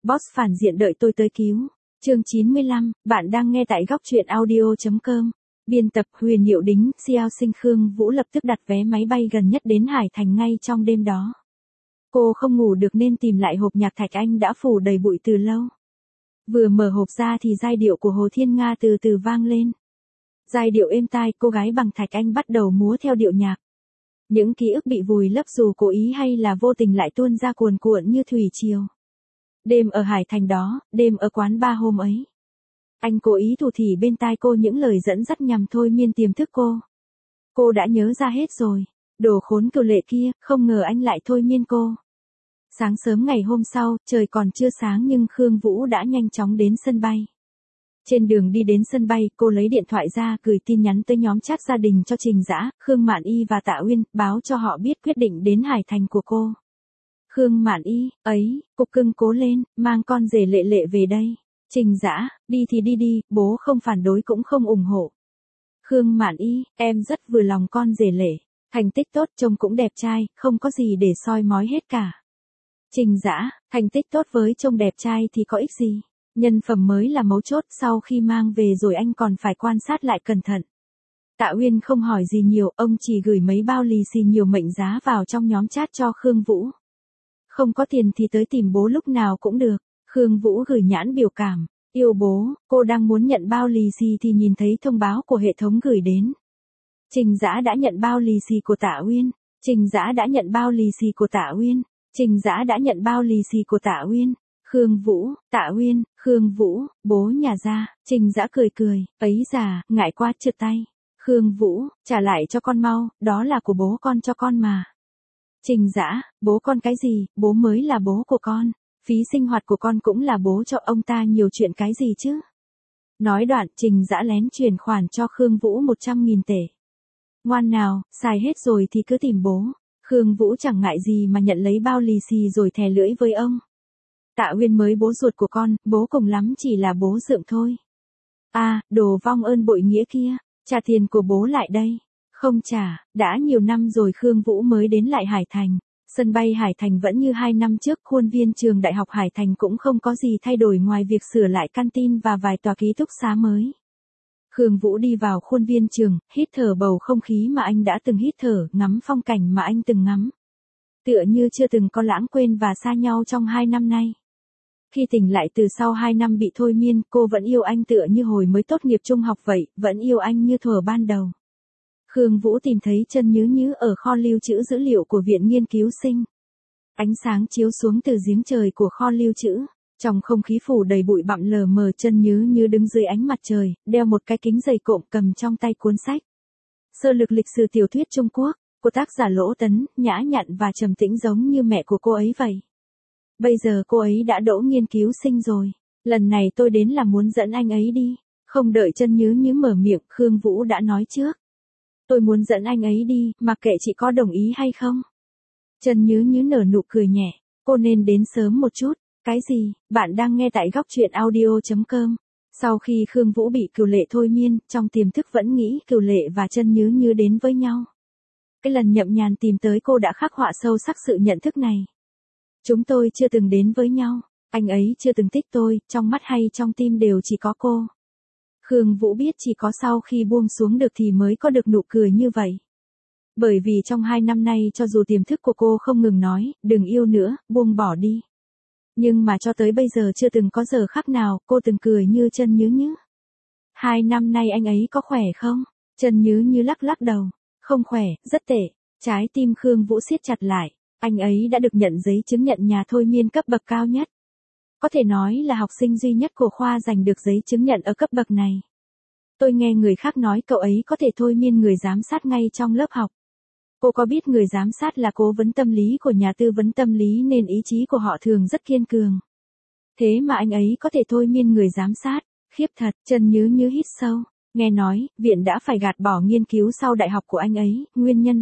Boss phản diện đợi tôi tới cứu. Chương 95, bạn đang nghe tại góc truyện audio.com. Biên tập Huyền Diệu Đính, Xiao Sinh Khương Vũ lập tức đặt vé máy bay gần nhất đến Hải Thành ngay trong đêm đó. Cô không ngủ được nên tìm lại hộp nhạc Thạch Anh đã phủ đầy bụi từ lâu. Vừa mở hộp ra thì giai điệu của Hồ Thiên Nga từ từ vang lên. Giai điệu êm tai, cô gái bằng Thạch Anh bắt đầu múa theo điệu nhạc. Những ký ức bị vùi lấp dù cố ý hay là vô tình lại tuôn ra cuồn cuộn như thủy triều. Đêm ở Hải Thành đó, đêm ở quán bar hôm ấy. Anh cố ý thủ thỉ bên tai cô những lời dẫn dắt nhằm thôi miên tiềm thức cô. Cô đã nhớ ra hết rồi. Đồ khốn cừu lệ kia, không ngờ anh lại thôi miên cô. Sáng sớm ngày hôm sau, trời còn chưa sáng nhưng Khương Vũ đã nhanh chóng đến sân bay. Trên đường đi đến sân bay, cô lấy điện thoại ra gửi tin nhắn tới nhóm chat gia đình cho Trình Dã, Khương Mạn Y và Tạ Uyên, báo cho họ biết quyết định đến Hải Thành của cô. Khương Mạn Y, ấy, cục cưng cố lên, mang con rể Lệ Lệ về đây. Trình Dã, đi thì đi đi, bố không phản đối cũng không ủng hộ. Khương Mạn Y, em rất vừa lòng con rể Lệ, thành tích tốt, trông cũng đẹp trai, không có gì để soi mói hết cả. Trình Dã, thành tích tốt với trông đẹp trai thì có ích gì? Nhân phẩm mới là mấu chốt, sau khi mang về rồi anh còn phải quan sát lại cẩn thận. Tạ Uyên không hỏi gì nhiều, ông chỉ gửi mấy bao lì xì nhiều mệnh giá vào trong nhóm chat cho Khương Vũ. Không có tiền thì tới tìm bố lúc nào cũng được. Khương Vũ gửi nhãn biểu cảm, yêu bố, cô đang muốn nhận bao lì xì thì nhìn thấy thông báo của hệ thống gửi đến. Trình Dã đã nhận bao lì xì của Tạ Uyên. Trình Dã đã nhận bao lì xì của Tạ Uyên. Trình Dã đã nhận bao lì xì của Tạ Uyên. Khương Vũ, Tạ Uyên, Khương Vũ, bố nhà ra. Trình Dã cười cười, ấy già, ngại quá trượt tay. Khương Vũ, trả lại cho con mau, đó là của bố con cho con mà. Trình Dã, bố con cái gì, bố mới là bố của con. Phí sinh hoạt của con cũng là bố cho ông ta, nhiều chuyện cái gì chứ. Nói đoạn, Trình Dã lén chuyển khoản cho Khương Vũ 100.000 tệ. Ngoan nào, xài hết rồi thì cứ tìm bố. Khương Vũ chẳng ngại gì mà nhận lấy bao lì xì rồi thè lưỡi với ông. Tạ Uyên mới bố ruột của con, bố cùng lắm chỉ là bố dượng thôi. À, đồ vong ơn bội nghĩa kia, trả tiền của bố lại đây. Không trả, đã nhiều năm rồi Khương Vũ mới đến lại Hải Thành. Sân bay Hải Thành vẫn như 2 năm trước, khuôn viên trường Đại học Hải Thành cũng không có gì thay đổi ngoài việc sửa lại canteen và vài tòa ký túc xá mới. Khương Vũ đi vào khuôn viên trường, hít thở bầu không khí mà anh đã từng hít thở, ngắm phong cảnh mà anh từng ngắm. Tựa như chưa từng có lãng quên và xa nhau trong 2 năm nay. Khi tỉnh lại từ sau 2 năm bị thôi miên, cô vẫn yêu anh tựa như hồi mới tốt nghiệp trung học vậy, vẫn yêu anh như thuở ban đầu. Khương Vũ tìm thấy Chân Nhứ Nhứ ở kho lưu trữ dữ liệu của Viện Nghiên cứu Sinh. Ánh sáng chiếu xuống từ giếng trời của kho lưu trữ. Trong không khí phủ đầy bụi bặm lờ mờ, Chân Nhứ Nhứ đứng dưới ánh mặt trời, đeo một cái kính dày cộm, cầm trong tay cuốn sách. Sơ lược lịch sử tiểu thuyết Trung Quốc, của tác giả Lỗ Tấn, nhã nhặn và trầm tĩnh giống như mẹ của cô ấy vậy. Bây giờ cô ấy đã đỗ nghiên cứu sinh rồi. Lần này tôi đến là muốn dẫn anh ấy đi. Không đợi Chân Nhứ Nhứ mở miệng, Khương Vũ đã nói trước. Tôi muốn dẫn anh ấy đi, mặc kệ chị có đồng ý hay không. Chân Nhứ Nhứ nở nụ cười nhẹ. Cô nên đến sớm một chút. Cái gì, bạn đang nghe tại góc truyện audio.com. Sau khi Khương Vũ bị Cừu Lệ thôi miên, trong tiềm thức vẫn nghĩ Cừu Lệ và Chân Nhứ Nhứ đến với nhau. Cái lần Nhậm Nhàn tìm tới cô đã khắc họa sâu sắc sự nhận thức này. Chúng tôi chưa từng đến với nhau, anh ấy chưa từng thích tôi, trong mắt hay trong tim đều chỉ có cô. Khương Vũ biết chỉ có sau khi buông xuống được thì mới có được nụ cười như vậy. Bởi vì trong 2 năm nay cho dù tiềm thức của cô không ngừng nói, đừng yêu nữa, buông bỏ đi. Nhưng mà cho tới bây giờ chưa từng có giờ khắc nào cô từng cười như Chân Nhứ Nhứ. 2 năm nay anh ấy có khỏe không? Chân Nhứ Nhứ lắc lắc đầu. Không khỏe, rất tệ. Trái tim Khương Vũ siết chặt lại. Anh ấy đã được nhận giấy chứng nhận nhà thôi miên cấp bậc cao nhất. Có thể nói là học sinh duy nhất của khoa giành được giấy chứng nhận ở cấp bậc này. Tôi nghe người khác nói cậu ấy có thể thôi miên người giám sát ngay trong lớp học. Cô có biết người giám sát là cố vấn tâm lý của nhà tư vấn tâm lý nên ý chí của họ thường rất kiên cường. Thế mà anh ấy có thể thôi miên người giám sát, khiếp thật. Chân Nhứ Nhứ hít sâu. Nghe nói, viện đã phải gạt bỏ nghiên cứu sau đại học của anh ấy, nguyên nhân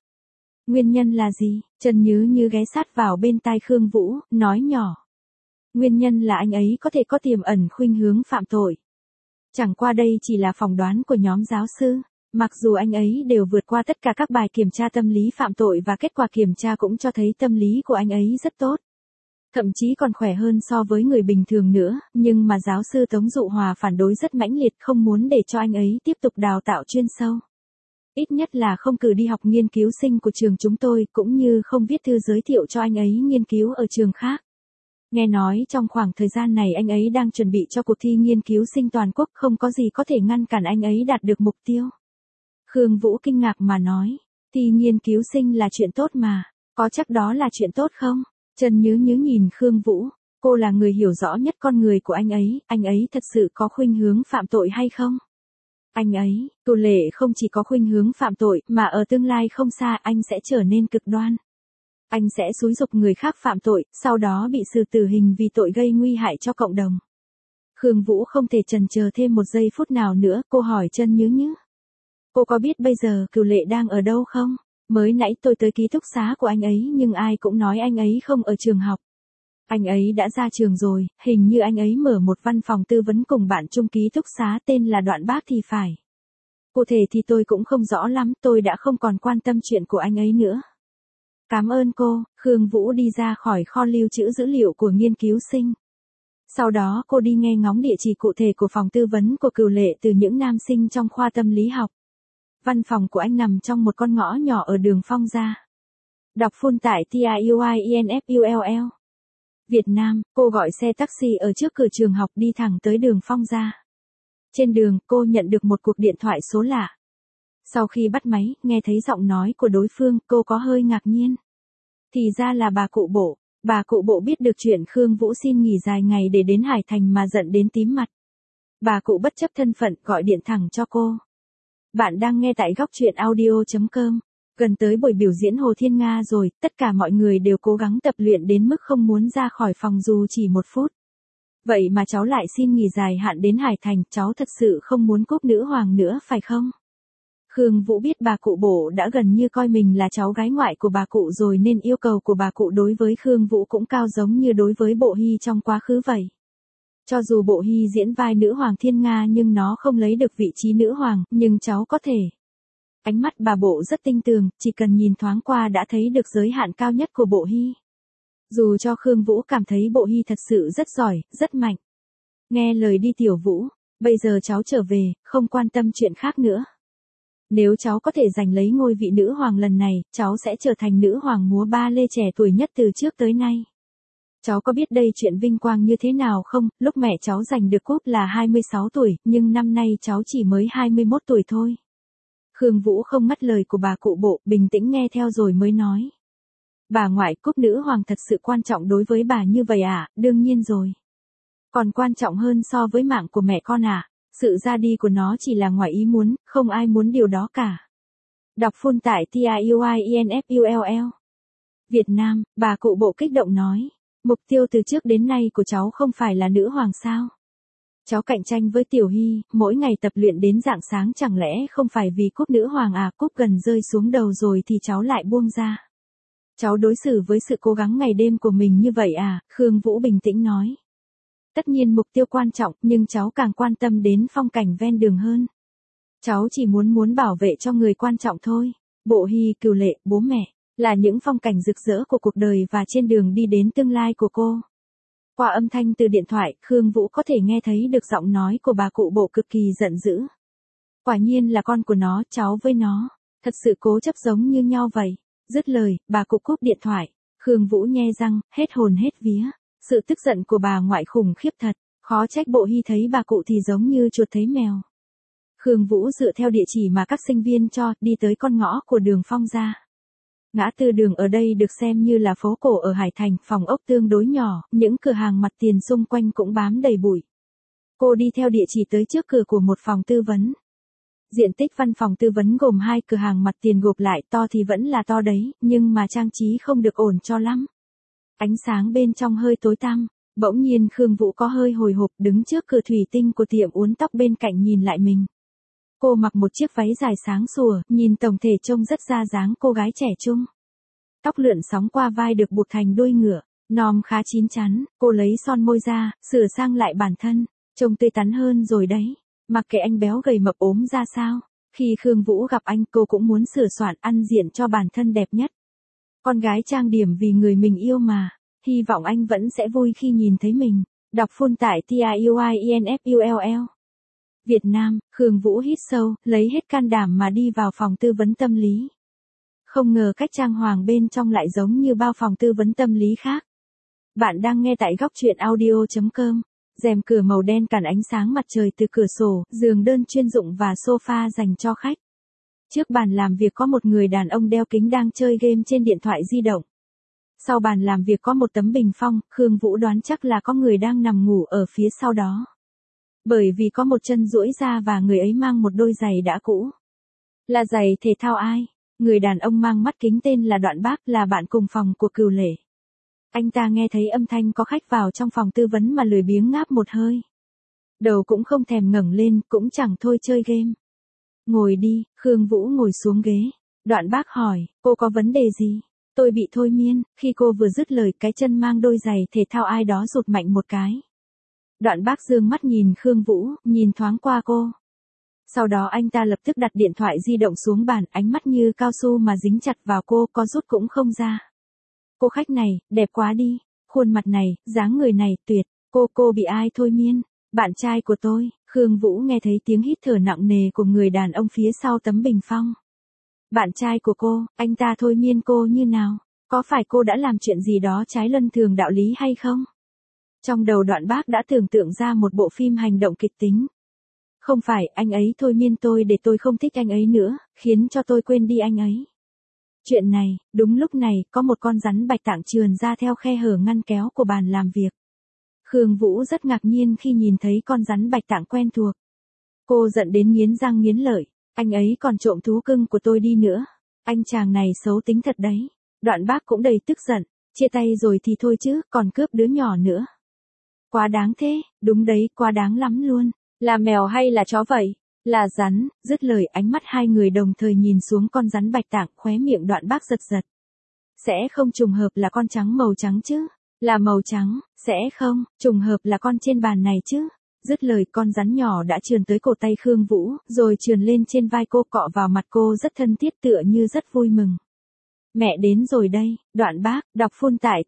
là gì? Chân Nhứ Nhứ ghé sát vào bên tai Khương Vũ, nói nhỏ. Nguyên nhân là anh ấy có thể có tiềm ẩn khuynh hướng phạm tội. Chẳng qua đây chỉ là phỏng đoán của nhóm giáo sư. Mặc dù anh ấy đều vượt qua tất cả các bài kiểm tra tâm lý phạm tội và kết quả kiểm tra cũng cho thấy tâm lý của anh ấy rất tốt. Thậm chí còn khỏe hơn so với người bình thường nữa, nhưng mà giáo sư Tống Dụ Hòa phản đối rất mãnh liệt, không muốn để cho anh ấy tiếp tục đào tạo chuyên sâu. Ít nhất là không cử đi học nghiên cứu sinh của trường chúng tôi, cũng như không viết thư giới thiệu cho anh ấy nghiên cứu ở trường khác. Nghe nói trong khoảng thời gian này anh ấy đang chuẩn bị cho cuộc thi nghiên cứu sinh toàn quốc, không có gì có thể ngăn cản anh ấy đạt được mục tiêu. Khương Vũ kinh ngạc mà nói, thi nghiên cứu sinh là chuyện tốt mà, có chắc đó là chuyện tốt không? Trần Nhứ Nhứ nhìn Khương Vũ, cô là người hiểu rõ nhất con người của anh ấy thật sự có khuynh hướng phạm tội hay không? Anh ấy, Cửu Lệ không chỉ có khuynh hướng phạm tội, mà ở tương lai không xa anh sẽ trở nên cực đoan. Anh sẽ xúi giục người khác phạm tội, sau đó bị xử tử hình vì tội gây nguy hại cho cộng đồng. Khương Vũ không thể chần chờ thêm một giây phút nào nữa, cô hỏi Trần Nhứ Nhứ. Cô có biết bây giờ Cửu Lệ đang ở đâu không? Mới nãy tôi tới ký túc xá của anh ấy nhưng ai cũng nói anh ấy không ở trường học. Anh ấy đã ra trường rồi, hình như anh ấy mở một văn phòng tư vấn cùng bạn chung ký túc xá tên là Đoạn Bác thì phải. Cụ thể thì tôi cũng không rõ lắm, tôi đã không còn quan tâm chuyện của anh ấy nữa. Cảm ơn cô, Khương Vũ đi ra khỏi kho lưu trữ dữ liệu của nghiên cứu sinh. Sau đó cô đi nghe ngóng địa chỉ cụ thể của phòng tư vấn của Cửu Lệ từ những nam sinh trong khoa tâm lý học. Văn phòng của anh nằm trong một con ngõ nhỏ ở đường Phong Gia. Đọc full tại TIUINFULL. Việt Nam, cô gọi xe taxi ở trước cửa trường học đi thẳng tới đường Phong Gia. Trên đường, cô nhận được một cuộc điện thoại số lạ. Sau khi bắt máy, nghe thấy giọng nói của đối phương, cô có hơi ngạc nhiên. Thì ra là bà cụ Bộ. Bà cụ Bộ biết được chuyện Khương Vũ xin nghỉ dài ngày để đến Hải Thành mà giận đến tím mặt. Bà cụ bất chấp thân phận gọi điện thẳng cho cô. Bạn đang nghe tại góc truyện audio.com. Gần tới buổi biểu diễn Hồ Thiên Nga rồi, tất cả mọi người đều cố gắng tập luyện đến mức không muốn ra khỏi phòng dù chỉ một phút. Vậy mà cháu lại xin nghỉ dài hạn đến Hải Thành, cháu thật sự không muốn cúp nữ hoàng nữa phải không? Khương Vũ biết bà cụ Bộ đã gần như coi mình là cháu gái ngoại của bà cụ rồi nên yêu cầu của bà cụ đối với Khương Vũ cũng cao giống như đối với Bộ Hy trong quá khứ vậy. Cho dù Bộ Hy diễn vai nữ hoàng Thiên Nga nhưng nó không lấy được vị trí nữ hoàng, nhưng cháu có thể. Ánh mắt bà Bộ rất tinh tường, chỉ cần nhìn thoáng qua đã thấy được giới hạn cao nhất của Bộ Hy. Dù cho Khương Vũ cảm thấy Bộ Hy thật sự rất giỏi, rất mạnh. Nghe lời đi Tiểu Vũ, bây giờ cháu trở về, không quan tâm chuyện khác nữa. Nếu cháu có thể giành lấy ngôi vị nữ hoàng lần này, cháu sẽ trở thành nữ hoàng múa ba lê trẻ tuổi nhất từ trước tới nay. Cháu có biết đây chuyện vinh quang như thế nào không? Lúc mẹ cháu giành được cúp là 26 tuổi, nhưng năm nay cháu chỉ mới 21 tuổi thôi. Khương Vũ không ngắt lời của bà cụ Bộ, bình tĩnh nghe theo rồi mới nói. Bà ngoại, cúp nữ hoàng thật sự quan trọng đối với bà như vậy à? Đương nhiên rồi. Còn quan trọng hơn so với mạng của mẹ con à? Sự ra đi của nó chỉ là ngoài ý muốn, không ai muốn điều đó cả. Đọc full tại TIUINFULL. Việt Nam, bà cụ Bộ kích động nói. Mục tiêu từ trước đến nay của cháu không phải là nữ hoàng sao? Cháu cạnh tranh với Tiểu Hy, mỗi ngày tập luyện đến rạng sáng chẳng lẽ không phải vì cúp nữ hoàng à? Cúp gần rơi xuống đầu rồi thì cháu lại buông ra. Cháu đối xử với sự cố gắng ngày đêm của mình như vậy à? Khương Vũ bình tĩnh nói. Tất nhiên mục tiêu quan trọng, nhưng cháu càng quan tâm đến phong cảnh ven đường hơn. Cháu chỉ muốn bảo vệ cho người quan trọng thôi. Bộ Hy, Cửu Lệ, bố mẹ, là những phong cảnh rực rỡ của cuộc đời và trên đường đi đến tương lai của cô. Qua âm thanh từ điện thoại, Khương Vũ có thể nghe thấy được giọng nói của bà cụ Bộ cực kỳ giận dữ. Quả nhiên là con của nó, cháu với nó, thật sự cố chấp giống như nhau vậy. Dứt lời, bà cụ cúp điện thoại. Khương Vũ nhe răng, hết hồn hết vía. Sự tức giận của bà ngoại khủng khiếp thật, khó trách Bộ Hy thấy bà cụ thì giống như chuột thấy mèo. Khương Vũ dựa theo địa chỉ mà các sinh viên cho, đi tới con ngõ của đường Phong Gia. Ngã tư đường ở đây được xem như là phố cổ ở Hải Thành, phòng ốc tương đối nhỏ, những cửa hàng mặt tiền xung quanh cũng bám đầy bụi. Cô đi theo địa chỉ tới trước cửa của một phòng tư vấn. Diện tích văn phòng tư vấn gồm 2 cửa hàng mặt tiền gộp lại, to thì vẫn là to đấy, nhưng mà trang trí không được ổn cho lắm. Ánh sáng bên trong hơi tối tăm, bỗng nhiên Khương Vũ có hơi hồi hộp đứng trước cửa thủy tinh của tiệm uốn tóc bên cạnh nhìn lại mình. Cô mặc một chiếc váy dài sáng sủa, nhìn tổng thể trông rất ra dáng cô gái trẻ trung. Tóc lượn sóng qua vai được buộc thành đuôi ngựa, nòm khá chín chắn, cô lấy son môi ra, sửa sang lại bản thân, trông tươi tắn hơn rồi đấy. Mặc kệ anh béo gầy mập ốm ra sao, khi Khương Vũ gặp anh cô cũng muốn sửa soạn ăn diện cho bản thân đẹp nhất. Con gái trang điểm vì người mình yêu mà. Hy vọng anh vẫn sẽ vui khi nhìn thấy mình. Đọc full tại TIUIENFULL. Việt Nam, Khương Vũ hít sâu, lấy hết can đảm mà đi vào phòng tư vấn tâm lý. Không ngờ cách trang hoàng bên trong lại giống như bao phòng tư vấn tâm lý khác. Bạn đang nghe tại góc truyện audio.com. Rèm cửa màu đen cản ánh sáng mặt trời từ cửa sổ, giường đơn chuyên dụng và sofa dành cho khách. Trước bàn làm việc có một người đàn ông đeo kính đang chơi game trên điện thoại di động. Sau bàn làm việc có một tấm bình phong, Khương Vũ đoán chắc là có người đang nằm ngủ ở phía sau đó. Bởi vì có một chân duỗi ra và người ấy mang một đôi giày đã cũ. Là giày thể thao ai? Người đàn ông mang mắt kính tên là Đoạn Bác, là bạn cùng phòng của Cửu Lệ. Anh ta nghe thấy âm thanh có khách vào trong phòng tư vấn mà lười biếng ngáp một hơi. Đầu cũng không thèm ngẩng lên, cũng chẳng thôi chơi game. Ngồi đi, Khương Vũ ngồi xuống ghế. Đoạn Bác hỏi, cô có vấn đề gì? Tôi bị thôi miên. Khi cô vừa dứt lời, cái chân mang đôi giày thể thao ai đó rụt mạnh một cái. Đoạn Bác dương mắt nhìn Khương Vũ, nhìn thoáng qua cô. Sau đó anh ta lập tức đặt điện thoại di động xuống bàn, ánh mắt như cao su mà dính chặt vào cô, có rút cũng không ra. Cô khách này, đẹp quá đi. Khuôn mặt này, dáng người này, tuyệt. Cô bị ai thôi miên? Bạn trai của tôi. Khương Vũ nghe thấy tiếng hít thở nặng nề của người đàn ông phía sau tấm bình phong. Bạn trai của cô, anh ta thôi miên cô như nào? Có phải cô đã làm chuyện gì đó trái luân thường đạo lý hay không? Trong đầu Đoạn Bác đã tưởng tượng ra một bộ phim hành động kịch tính. Không phải, anh ấy thôi miên tôi để tôi không thích anh ấy nữa, khiến cho tôi quên đi anh ấy. Chuyện này, đúng lúc này, có một con rắn bạch tạng trườn ra theo khe hở ngăn kéo của bàn làm việc. Khương Vũ rất ngạc nhiên khi nhìn thấy con rắn bạch tạng quen thuộc. Cô giận đến nghiến răng nghiến lợi, anh ấy còn trộm thú cưng của tôi đi nữa. Anh chàng này xấu tính thật đấy. Đoạn Bác cũng đầy tức giận, chia tay rồi thì thôi chứ, còn cướp đứa nhỏ nữa. Quá đáng thế, đúng đấy, quá đáng lắm luôn. Là mèo hay là chó vậy? Là rắn. Dứt lời, ánh mắt hai người đồng thời nhìn xuống con rắn bạch tạng, khóe miệng Đoạn Bác giật giật. Sẽ không trùng hợp là con trắng màu trắng chứ? Là màu trắng, sẽ không, trùng hợp là con trên bàn này chứ? Dứt lời, con rắn nhỏ đã trườn tới cổ tay Khương Vũ, rồi trườn lên trên vai cô, cọ vào mặt cô rất thân thiết, tựa như rất vui mừng. Mẹ đến rồi đây. Đoạn Bác, đọc full tại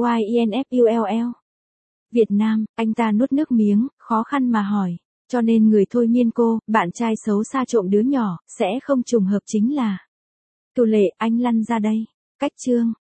TIUIENFULL. Việt Nam, anh ta nuốt nước miếng, khó khăn mà hỏi. Cho nên người thôi miên cô, bạn trai xấu xa trộm đứa nhỏ, sẽ không trùng hợp chính là. Cửu Lệ, anh lăn ra đây. Cách chương.